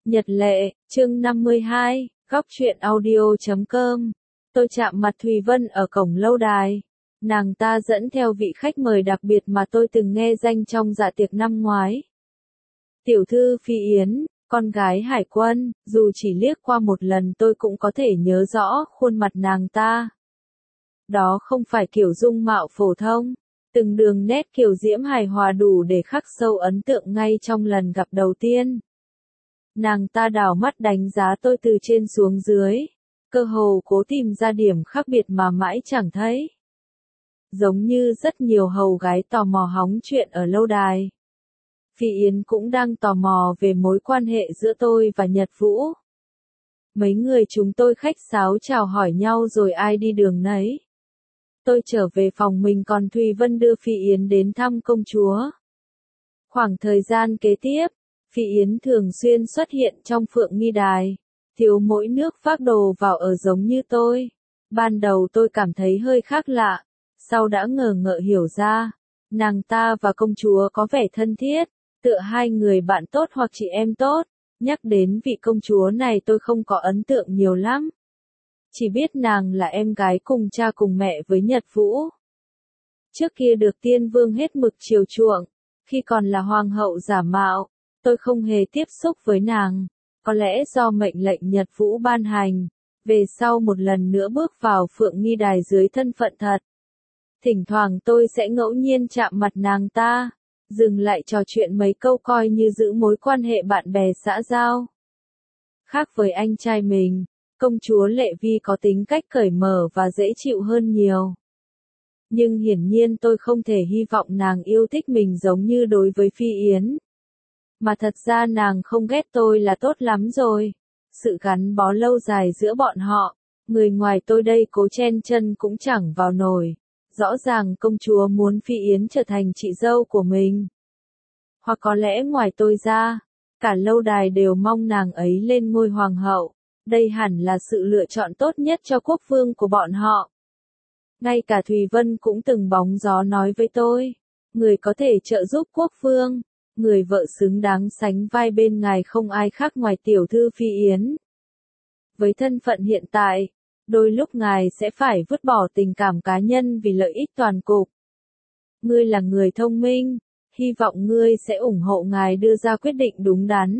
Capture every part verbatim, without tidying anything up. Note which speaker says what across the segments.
Speaker 1: Nhật lệ, chương năm mươi hai, góc truyện audio chấm com. Tôi chạm mặt Thùy Vân ở cổng lâu đài. Nàng ta dẫn theo vị khách mời đặc biệt mà tôi từng nghe danh trong dạ tiệc năm ngoái. Tiểu thư Phi Yến, con gái Hải Quân, dù chỉ liếc qua một lần tôi cũng có thể nhớ rõ khuôn mặt nàng ta. Đó không phải kiểu dung mạo phổ thông, từng đường nét kiều diễm hài hòa đủ để khắc sâu ấn tượng ngay trong lần gặp đầu tiên. Nàng ta đảo mắt đánh giá tôi từ trên xuống dưới, cơ hồ cố tìm ra điểm khác biệt mà mãi chẳng thấy. Giống như rất nhiều hầu gái tò mò hóng chuyện ở lâu đài. Phi Yến cũng đang tò mò về mối quan hệ giữa tôi và Nhật Vũ. Mấy người chúng tôi khách sáo chào hỏi nhau rồi ai đi đường nấy. Tôi trở về phòng mình còn Thùy Vân đưa Phi Yến đến thăm công chúa. Khoảng thời gian kế tiếp, Phi Yến thường xuyên xuất hiện trong Phượng Nghi Đài, thiếu mỗi nước phác đồ vào ở giống như tôi. Ban đầu tôi cảm thấy hơi khác lạ, sau đã ngờ ngợ hiểu ra, nàng ta và công chúa có vẻ thân thiết, tựa hai người bạn tốt hoặc chị em tốt. Nhắc đến vị công chúa này tôi không có ấn tượng nhiều lắm. Chỉ biết nàng là em gái cùng cha cùng mẹ với Nhật Vũ. Trước kia được tiên vương hết mực chiều chuộng, khi còn là hoàng hậu giả mạo, tôi không hề tiếp xúc với nàng. Có lẽ do mệnh lệnh Nhật Vũ ban hành, về sau một lần nữa bước vào Phượng Nghi Đài dưới thân phận thật. Thỉnh thoảng tôi sẽ ngẫu nhiên chạm mặt nàng ta, dừng lại trò chuyện mấy câu coi như giữ mối quan hệ bạn bè xã giao. Khác với anh trai mình, công chúa Lệ Vi có tính cách cởi mở và dễ chịu hơn nhiều. Nhưng hiển nhiên tôi không thể hy vọng nàng yêu thích mình giống như đối với Phi Yến. Mà thật ra nàng không ghét tôi là tốt lắm rồi. Sự gắn bó lâu dài giữa bọn họ, người ngoài tôi đây cố chen chân cũng chẳng vào nổi. Rõ ràng công chúa muốn Phi Yến trở thành chị dâu của mình. Hoặc có lẽ ngoài tôi ra, cả lâu đài đều mong nàng ấy lên ngôi hoàng hậu. Đây hẳn là sự lựa chọn tốt nhất cho quốc vương của bọn họ. Ngay cả Thùy Vân cũng từng bóng gió nói với tôi, người có thể trợ giúp quốc vương, người vợ xứng đáng sánh vai bên ngài không ai khác ngoài tiểu thư Phi Yến. Với thân phận hiện tại, đôi lúc ngài sẽ phải vứt bỏ tình cảm cá nhân vì lợi ích toàn cục. Ngươi là người thông minh, hy vọng ngươi sẽ ủng hộ ngài đưa ra quyết định đúng đắn.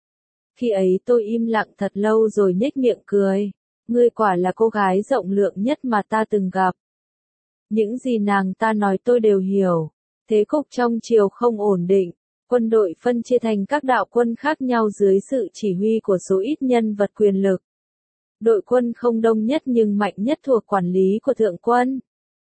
Speaker 1: Khi ấy tôi im lặng thật lâu rồi nhếch miệng cười, ngươi quả là cô gái rộng lượng nhất mà ta từng gặp. Những gì nàng ta nói tôi đều hiểu, thế cục trong triều không ổn định, quân đội phân chia thành các đạo quân khác nhau dưới sự chỉ huy của số ít nhân vật quyền lực. Đội quân không đông nhất nhưng mạnh nhất thuộc quản lý của thượng quân.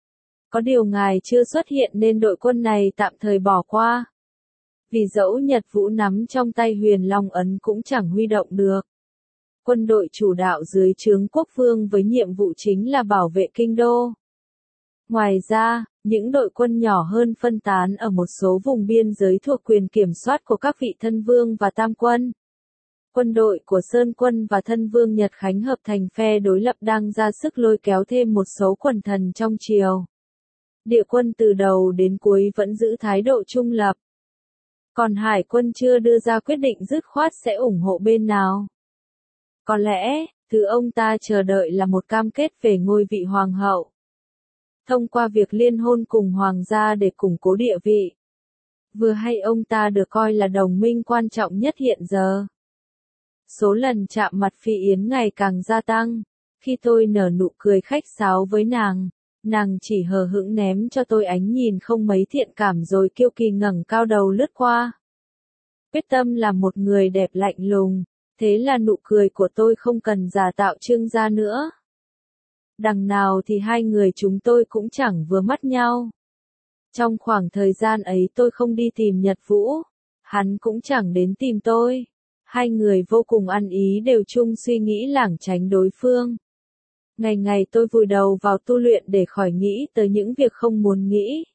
Speaker 1: Có điều ngài chưa xuất hiện nên đội quân này tạm thời bỏ qua. Vì dẫu Nhật Vũ nắm trong tay Huyền Long Ấn cũng chẳng huy động được. Quân đội chủ đạo dưới trướng quốc vương với nhiệm vụ chính là bảo vệ kinh đô. Ngoài ra, những đội quân nhỏ hơn phân tán ở một số vùng biên giới thuộc quyền kiểm soát của các vị thân vương và tam quân. Quân đội của Sơn Quân và thân vương Nhật Khánh hợp thành phe đối lập đang ra sức lôi kéo thêm một số quần thần trong triều. Địa quân từ đầu đến cuối vẫn giữ thái độ trung lập. Còn Hải quân chưa đưa ra quyết định dứt khoát sẽ ủng hộ bên nào. Có lẽ, thứ ông ta chờ đợi là một cam kết về ngôi vị hoàng hậu. Thông qua việc liên hôn cùng hoàng gia để củng cố địa vị. Vừa hay ông ta được coi là đồng minh quan trọng nhất hiện giờ. Số lần chạm mặt Phi Yến ngày càng gia tăng. Khi tôi nở nụ cười khách sáo với nàng, nàng chỉ hờ hững ném cho tôi ánh nhìn không mấy thiện cảm rồi kiêu kỳ ngẩng cao đầu lướt qua. Quyết tâm là một người đẹp lạnh lùng, thế là nụ cười của tôi không cần giả tạo trưng ra nữa. Đằng nào thì hai người chúng tôi cũng chẳng vừa mắt nhau. Trong khoảng thời gian ấy tôi không đi tìm Nhật Vũ, hắn cũng chẳng đến tìm tôi. Hai người vô cùng ăn ý đều chung suy nghĩ lảng tránh đối phương. Ngày ngày tôi vùi đầu vào tu luyện để khỏi nghĩ tới những việc không muốn nghĩ.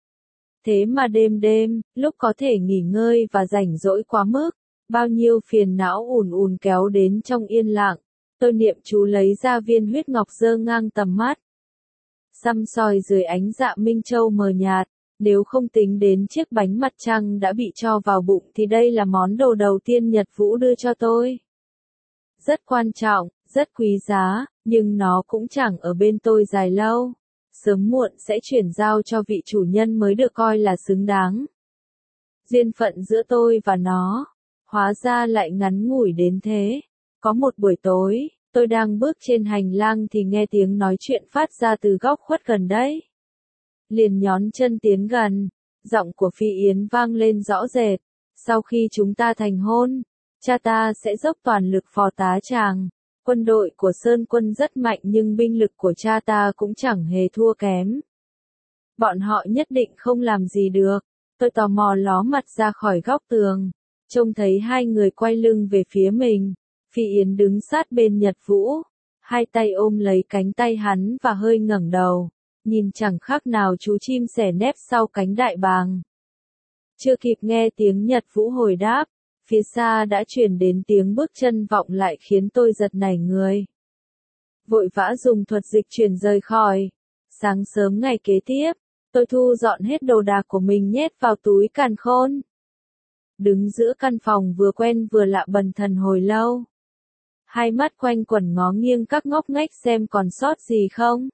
Speaker 1: Thế mà đêm đêm, lúc có thể nghỉ ngơi và rảnh rỗi quá mức, bao nhiêu phiền não ùn ùn kéo đến trong yên lặng. Tôi niệm chú lấy ra viên huyết ngọc dơ ngang tầm mắt. Săm soi dưới ánh dạ minh châu mờ nhạt, Nếu không tính đến chiếc bánh mặt trăng đã bị cho vào bụng thì đây là món đồ đầu tiên Nhật Vũ đưa cho tôi. Rất quan trọng, rất quý giá, nhưng nó cũng chẳng ở bên tôi dài lâu. Sớm muộn sẽ chuyển giao cho vị chủ nhân mới được coi là xứng đáng. Duyên phận giữa tôi và nó, hóa ra lại ngắn ngủi đến thế. Có một buổi tối, tôi đang bước trên hành lang thì nghe tiếng nói chuyện phát ra từ góc khuất gần đấy. Liền nhón chân tiến gần, giọng của Phi Yến vang lên rõ rệt. Sau khi chúng ta thành hôn, cha ta sẽ dốc toàn lực phò tá chàng. Quân đội của Sơn Quân rất mạnh nhưng binh lực của cha ta cũng chẳng hề thua kém. Bọn họ nhất định không làm gì được. Tôi tò mò ló mặt ra khỏi góc tường, trông thấy hai người quay lưng về phía mình. Phi Yến đứng sát bên Nhật Vũ, hai tay ôm lấy cánh tay hắn và hơi ngẩng đầu, nhìn chẳng khác nào chú chim sẻ nép sau cánh đại bàng. Chưa kịp nghe tiếng Nhật Vũ hồi đáp, phía xa đã truyền đến tiếng bước chân vọng lại khiến tôi giật nảy người. Vội vã dùng thuật dịch chuyển rời khỏi. Sáng sớm ngày kế tiếp, tôi thu dọn hết đồ đạc của mình nhét vào túi càn khôn. Đứng giữa căn phòng vừa quen vừa lạ bần thần hồi lâu. Hai mắt quanh quẩn ngó nghiêng các ngóc ngách xem còn sót gì không.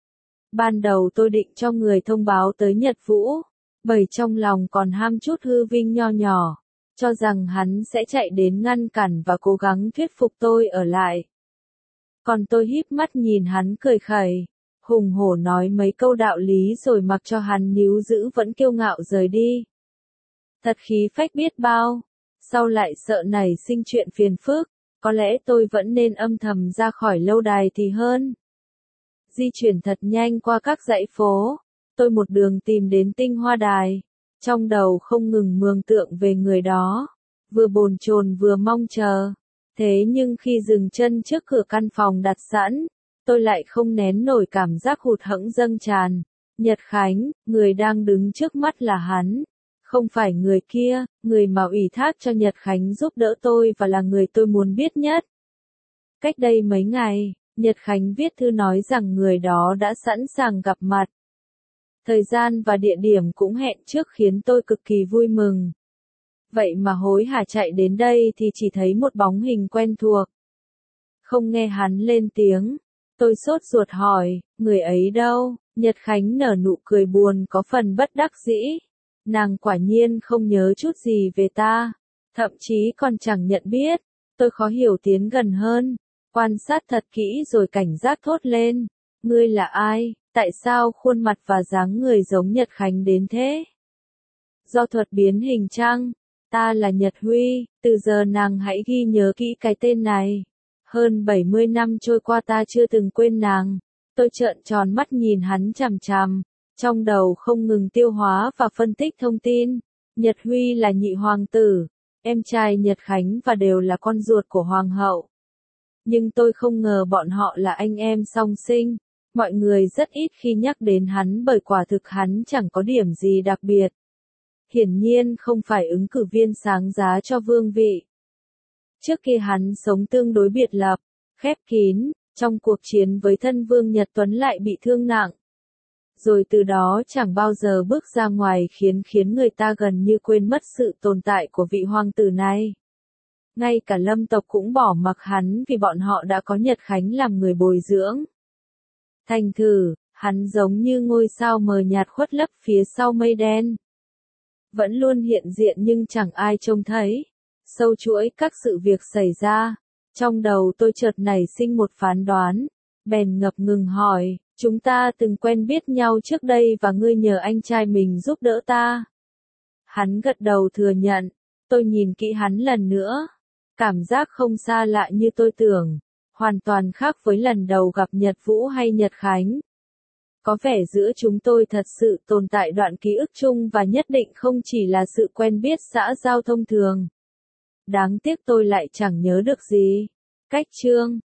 Speaker 1: Ban đầu tôi định cho người thông báo tới Nhật Vũ, bởi trong lòng còn ham chút hư vinh nho nhỏ, cho rằng hắn sẽ chạy đến ngăn cản và cố gắng thuyết phục tôi ở lại. Còn tôi híp mắt nhìn hắn cười khẩy, hùng hổ nói mấy câu đạo lý rồi mặc cho hắn níu giữ vẫn kiêu ngạo rời đi. Thật khí phách biết bao, sau lại sợ nảy sinh chuyện phiền phức, có lẽ tôi vẫn nên âm thầm ra khỏi lâu đài thì hơn. Di chuyển thật nhanh qua các dãy phố, tôi một đường tìm đến Tinh Hoa Đài, trong đầu không ngừng mường tượng về người đó, vừa bồn chồn vừa mong chờ. Thế nhưng khi dừng chân trước cửa căn phòng đặt sẵn, tôi lại không nén nổi cảm giác hụt hẫng dâng tràn. Nhật Khánh, người đang đứng trước mắt là hắn, không phải người kia, người mà ủy thác cho Nhật Khánh giúp đỡ tôi và là người tôi muốn biết nhất. Cách đây mấy ngày, Nhật Khánh viết thư nói rằng người đó đã sẵn sàng gặp mặt. Thời gian và địa điểm cũng hẹn trước khiến tôi cực kỳ vui mừng. Vậy mà hối hả chạy đến đây thì chỉ thấy một bóng hình quen thuộc. Không nghe hắn lên tiếng, tôi sốt ruột hỏi, người ấy đâu? Nhật Khánh nở nụ cười buồn có phần bất đắc dĩ. Nàng quả nhiên không nhớ chút gì về ta, thậm chí còn chẳng nhận biết. Tôi khó hiểu tiến gần hơn, quan sát thật kỹ rồi cảnh giác thốt lên. Ngươi là ai? Tại sao khuôn mặt và dáng người giống Nhật Khánh đến thế? Do thuật biến hình chăng? Ta là Nhật Huy, từ giờ nàng hãy ghi nhớ kỹ cái tên này. Hơn bảy mươi năm trôi qua ta chưa từng quên nàng. Tôi trợn tròn mắt nhìn hắn chằm chằm, trong đầu không ngừng tiêu hóa và phân tích thông tin. Nhật Huy là nhị hoàng tử, em trai Nhật Khánh và đều là con ruột của hoàng hậu. Nhưng tôi không ngờ bọn họ là anh em song sinh. Mọi người rất ít khi nhắc đến hắn bởi quả thực hắn chẳng có điểm gì đặc biệt. Hiển nhiên không phải ứng cử viên sáng giá cho vương vị. Trước kia hắn sống tương đối biệt lập, khép kín, trong cuộc chiến với thân vương Nhật Tuấn lại bị thương nặng. Rồi từ đó chẳng bao giờ bước ra ngoài khiến khiến người ta gần như quên mất sự tồn tại của vị hoàng tử này. Ngay cả Lâm tộc cũng bỏ mặc hắn vì bọn họ đã có Nhật Khánh làm người bồi dưỡng. Thành thử, hắn giống như ngôi sao mờ nhạt khuất lấp phía sau mây đen. Vẫn luôn hiện diện nhưng chẳng ai trông thấy. Sâu chuỗi các sự việc xảy ra, trong đầu tôi chợt nảy sinh một phán đoán, bèn ngập ngừng hỏi, chúng ta từng quen biết nhau trước đây và ngươi nhờ anh trai mình giúp đỡ ta. Hắn gật đầu thừa nhận, tôi nhìn kỹ hắn lần nữa, cảm giác không xa lạ như tôi tưởng, hoàn toàn khác với lần đầu gặp Nhật Vũ hay Nhật Khánh. Có vẻ giữa chúng tôi thật sự tồn tại đoạn ký ức chung và nhất định không chỉ là sự quen biết xã giao thông thường. Đáng tiếc tôi lại chẳng nhớ được gì. Cách chương